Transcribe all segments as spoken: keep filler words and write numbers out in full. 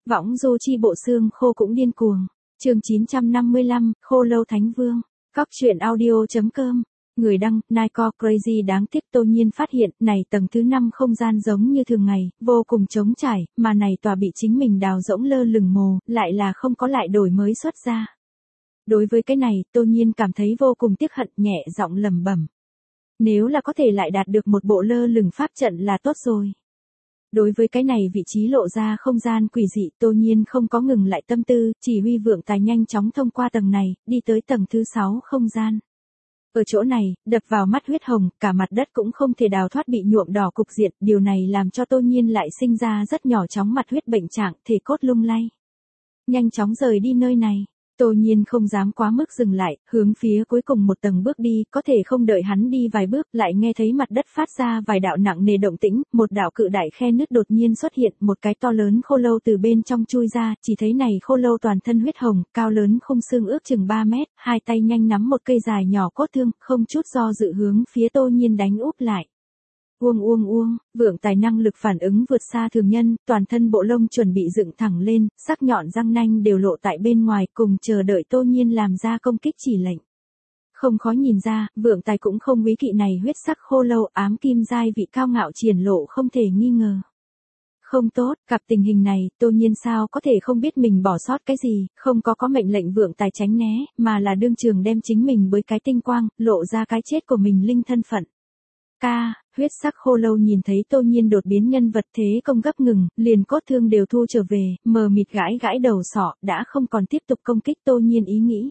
Võng du chi bộ xương khô cũng điên cuồng. Chương chín trăm năm mươi lăm, Khô Lâu Thánh Vương. Cóc truyện audio.com. Người đăng, Nico Crazy đáng tiếc Tô Nhiên phát hiện, này tầng thứ năm không gian giống như thường ngày, vô cùng trống trải, mà này tòa bị chính mình đào rỗng lơ lửng mồ, lại là không có lại đổi mới xuất ra. Đối với cái này, Tô Nhiên cảm thấy vô cùng tiếc hận, nhẹ giọng lẩm bẩm. Nếu là có thể lại đạt được một bộ lơ lửng pháp trận là tốt rồi. Đối với cái này vị trí lộ ra không gian quỷ dị, Tô Nhiên không có ngừng lại tâm tư, chỉ huy vượng tài nhanh chóng thông qua tầng này, đi tới tầng thứ sáu không gian. Ở chỗ này, đập vào mắt huyết hồng, cả mặt đất cũng không thể đào thoát bị nhuộm đỏ cục diện, điều này làm cho Tô Nhiên lại sinh ra rất nhỏ chóng mặt huyết bệnh trạng, thể cốt lung lay. Nhanh chóng rời đi nơi này. Tô Nhiên không dám quá mức dừng lại, hướng phía cuối cùng một tầng bước đi, có thể không đợi hắn đi vài bước, lại nghe thấy mặt đất phát ra vài đạo nặng nề động tĩnh, một đạo cự đại khe nứt đột nhiên xuất hiện, một cái to lớn khô lâu từ bên trong chui ra, chỉ thấy này khô lâu toàn thân huyết hồng, cao lớn khung xương ước chừng ba mét, hai tay nhanh nắm một cây dài nhỏ cốt thương, không chút do dự hướng phía Tô Nhiên đánh úp lại. Uông uông uông, vượng tài năng lực phản ứng vượt xa thường nhân, toàn thân bộ lông chuẩn bị dựng thẳng lên, sắc nhọn răng nanh đều lộ tại bên ngoài cùng chờ đợi Tô Nhiên làm ra công kích chỉ lệnh. Không khó nhìn ra, vượng tài cũng không quý kỵ này huyết sắc khô lâu ám kim giai vị cao ngạo triển lộ không thể nghi ngờ. Không tốt, gặp tình hình này, Tô Nhiên sao có thể không biết mình bỏ sót cái gì, không có có mệnh lệnh vượng tài tránh né, mà là đương trường đem chính mình với cái tinh quang, lộ ra cái chết của mình linh thân phận. Ca, huyết sắc khô lâu nhìn thấy Tô Nhiên đột biến nhân vật thế công gấp ngừng, liền cốt thương đều thu trở về, mờ mịt gãi gãi đầu sọ, đã không còn tiếp tục công kích Tô Nhiên ý nghĩ.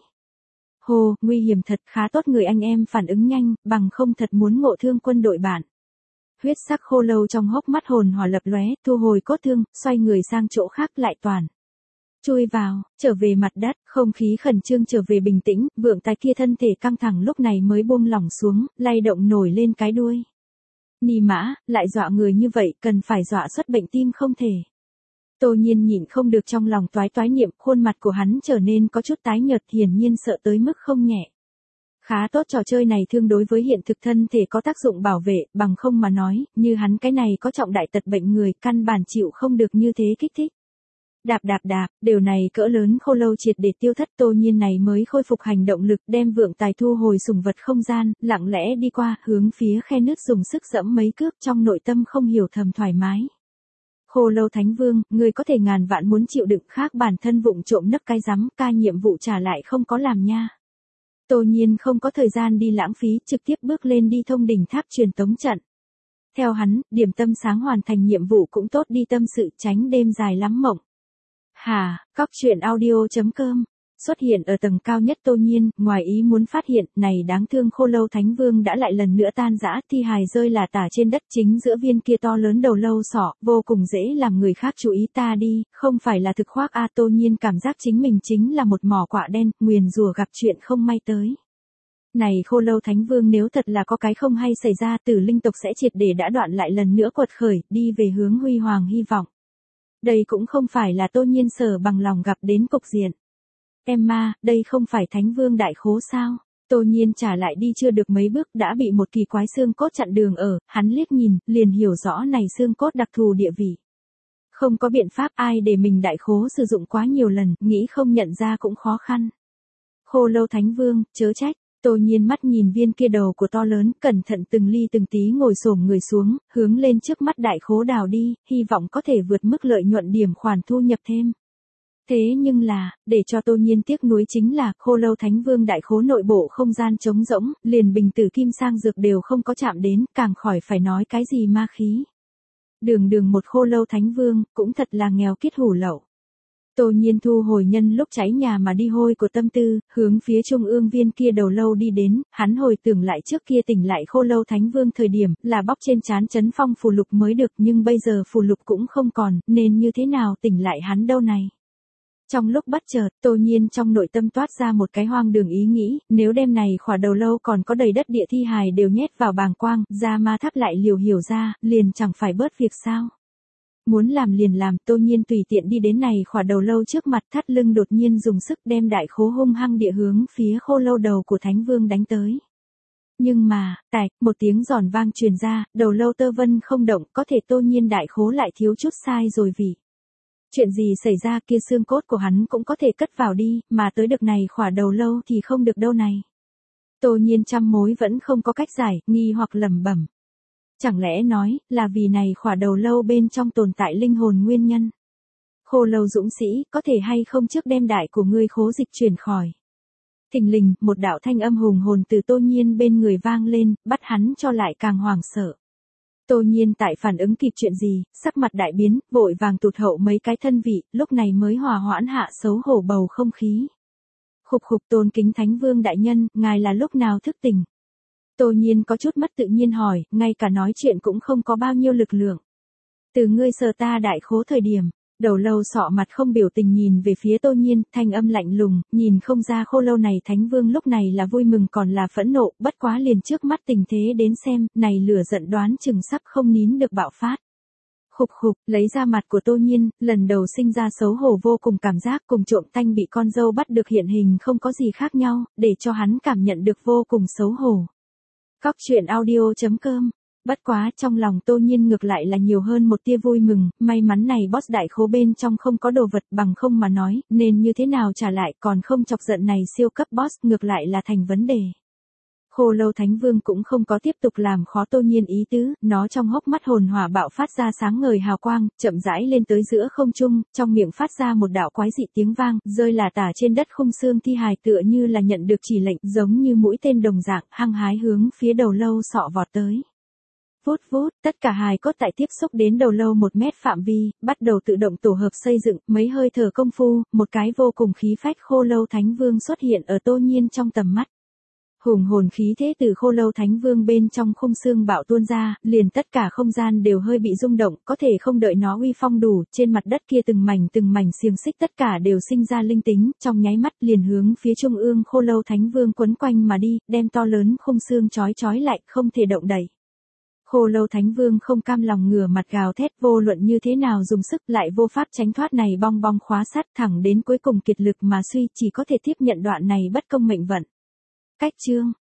Hồ, nguy hiểm thật, khá tốt người anh em phản ứng nhanh, bằng không thật muốn ngộ thương quân đội bạn. Huyết sắc khô lâu trong hốc mắt hồn hỏa lập lóe, thu hồi cốt thương, xoay người sang chỗ khác lại toàn. Chui vào, trở về mặt đất, không khí khẩn trương trở về bình tĩnh, vượng tài kia thân thể căng thẳng lúc này mới buông lỏng xuống, lay động nổi lên cái đuôi. Nì mã, lại dọa người như vậy, cần phải dọa xuất bệnh tim không thể. Tô Nhiên nhịn không được trong lòng toái toái niệm, khuôn mặt của hắn trở nên có chút tái nhợt, hiển nhiên sợ tới mức không nhẹ. Khá tốt, trò chơi này thương đối với hiện thực thân thể có tác dụng bảo vệ, bằng không mà nói, như hắn cái này có trọng đại tật bệnh người, căn bản chịu không được như thế kích thích. Đạp đạp đạp, điều này cỡ lớn khô lâu triệt để tiêu thất, Tô Nhiên này mới khôi phục hành động lực, đem vượng tài thu hồi sủng vật không gian, lặng lẽ đi qua, hướng phía khe nứt dùng sức dẫm mấy cước, trong nội tâm không hiểu thầm thoải mái. Khô lâu Thánh Vương, người có thể ngàn vạn muốn chịu đựng, khác bản thân vụng trộm nấp cái rắm, ca nhiệm vụ trả lại không có làm nha. Tô Nhiên không có thời gian đi lãng phí, trực tiếp bước lên đi thông đỉnh tháp truyền tống trận. Theo hắn, điểm tâm sáng hoàn thành nhiệm vụ cũng tốt đi tâm sự, tránh đêm dài lắm mộng. Hà, cóc truyện audio.com. Xuất hiện ở tầng cao nhất Tô Nhiên, ngoài ý muốn phát hiện, này đáng thương khô lâu Thánh Vương đã lại lần nữa tan rã, thi hài rơi là tả trên đất, chính giữa viên kia to lớn đầu lâu sọ, vô cùng dễ làm người khác chú ý ta đi, không phải là thực khoác a. Tô Nhiên cảm giác chính mình chính là một mỏ quạ đen, nguyền rủa gặp chuyện không may tới. Này khô lâu Thánh Vương nếu thật là có cái không hay xảy ra, tử linh tộc sẽ triệt để đã đoạn lại lần nữa quật khởi, đi về hướng huy hoàng hy vọng. Đây cũng không phải là Tô Nhiên sở bằng lòng gặp đến cục diện. Emma, đây không phải Thánh Vương đại khố sao? Tô Nhiên trả lại đi chưa được mấy bước đã bị một kỳ quái xương cốt chặn đường ở, hắn liếc nhìn, liền hiểu rõ này xương cốt đặc thù địa vị. Không có biện pháp, ai để mình đại khố sử dụng quá nhiều lần, nghĩ không nhận ra cũng khó khăn. Khô lâu Thánh Vương, chớ trách. Tô Nhiên mắt nhìn viên kia đầu của to lớn, cẩn thận từng ly từng tí ngồi xổm người xuống, hướng lên trước mắt đại khố đào đi, hy vọng có thể vượt mức lợi nhuận điểm khoản thu nhập thêm. Thế nhưng là, để cho Tô Nhiên tiếc nuối chính là, khô lâu Thánh Vương đại khố nội bộ không gian trống rỗng, liền bình tử kim sang dược đều không có chạm đến, càng khỏi phải nói cái gì ma khí. Đường đường một khô lâu Thánh Vương, cũng thật là nghèo kiết hủ lậu. Tô Nhiên thu hồi nhân lúc cháy nhà mà đi hôi của tâm tư, hướng phía trung ương viên kia đầu lâu đi đến, hắn hồi tưởng lại trước kia tỉnh lại khô lâu Thánh Vương thời điểm, là bóc trên trán chấn phong phù lục mới được, nhưng bây giờ phù lục cũng không còn, nên như thế nào tỉnh lại hắn đâu này. Trong lúc bất chợt, Tô Nhiên trong nội tâm toát ra một cái hoang đường ý nghĩ, nếu đêm này khỏa đầu lâu còn có đầy đất địa thi hài đều nhét vào bàng quang, ra ma tháp lại liều hiểu ra, liền chẳng phải bớt việc sao. Muốn làm liền làm, Tô Nhiên tùy tiện đi đến này khỏa đầu lâu trước mặt, thắt lưng đột nhiên dùng sức đem đại khố hung hăng địa hướng phía khô lâu đầu của Thánh Vương đánh tới. Nhưng mà, tạch, một tiếng giòn vang truyền ra, đầu lâu tơ vân không động, có thể Tô Nhiên đại khố lại thiếu chút sai rồi vì. Chuyện gì xảy ra kia xương cốt của hắn cũng có thể cất vào đi, mà tới được này khỏa đầu lâu thì không được đâu này. Tô Nhiên trăm mối vẫn không có cách giải, nghi hoặc lẩm bẩm. Chẳng lẽ nói, là vì này khỏa đầu lâu bên trong tồn tại linh hồn nguyên nhân. Khô lâu dũng sĩ, có thể hay không trước đem đại của ngươi khố dịch chuyển khỏi. Thình lình, một đạo thanh âm hùng hồn từ Tô Nhiên bên người vang lên, bắt hắn cho lại càng hoảng sợ. Tô Nhiên tại phản ứng kịp chuyện gì, sắc mặt đại biến, vội vàng tụt hậu mấy cái thân vị, lúc này mới hòa hoãn hạ xấu hổ bầu không khí. Khục khục tôn kính Thánh Vương đại nhân, ngài là lúc nào thức tỉnh? Tô Nhiên có chút mất tự nhiên hỏi, ngay cả nói chuyện cũng không có bao nhiêu lực lượng. Từ ngươi sờ ta đại khố thời điểm, đầu lâu sọ mặt không biểu tình nhìn về phía Tô Nhiên, thanh âm lạnh lùng, nhìn không ra khô lâu này Thánh Vương lúc này là vui mừng còn là phẫn nộ, bất quá liền trước mắt tình thế đến xem, này lửa giận đoán chừng sắp không nín được bạo phát. Khục khục, lấy ra mặt của Tô Nhiên, lần đầu sinh ra xấu hổ vô cùng cảm giác cùng trộm tanh bị con dâu bắt được hiện hình không có gì khác nhau, để cho hắn cảm nhận được vô cùng xấu hổ. Cóc truyện audio chấm com. Bất quá trong lòng Tô Nhiên ngược lại là nhiều hơn một tia vui mừng, may mắn này boss đại khố bên trong không có đồ vật bằng không mà nói, nên như thế nào trả lại còn không chọc giận này siêu cấp boss ngược lại là thành vấn đề. Khô lâu Thánh Vương cũng không có tiếp tục làm khó Tô Nhiên ý tứ, nó trong hốc mắt hồn hỏa bạo phát ra sáng ngời hào quang, chậm rãi lên tới giữa không trung, trong miệng phát ra một đạo quái dị tiếng vang, rơi là tả trên đất khung xương thi hài tựa như là nhận được chỉ lệnh, giống như mũi tên đồng dạng, hăng hái hướng phía đầu lâu sọ vọt tới. Vút vút, tất cả hài cốt tại tiếp xúc đến đầu lâu một mét phạm vi, bắt đầu tự động tổ hợp xây dựng, mấy hơi thở công phu, một cái vô cùng khí phách khô lâu Thánh Vương xuất hiện ở Tô Nhiên trong tầm mắt. Hùng hồn khí thế từ khô lâu Thánh Vương bên trong khung xương bạo tuôn ra, liền tất cả không gian đều hơi bị rung động, có thể không đợi nó uy phong đủ, trên mặt đất kia từng mảnh từng mảnh xiềng xích tất cả đều sinh ra linh tính, trong nháy mắt liền hướng phía trung ương khô lâu Thánh Vương quấn quanh mà đi, đem to lớn khung xương chói chói lại, không thể động đậy. Khô lâu Thánh Vương không cam lòng ngửa mặt gào thét, vô luận như thế nào dùng sức lại vô pháp tránh thoát này bong bong khóa sắt, thẳng đến cuối cùng kiệt lực mà suy, chỉ có thể tiếp nhận đoạn này bất công mệnh vận. Cách chương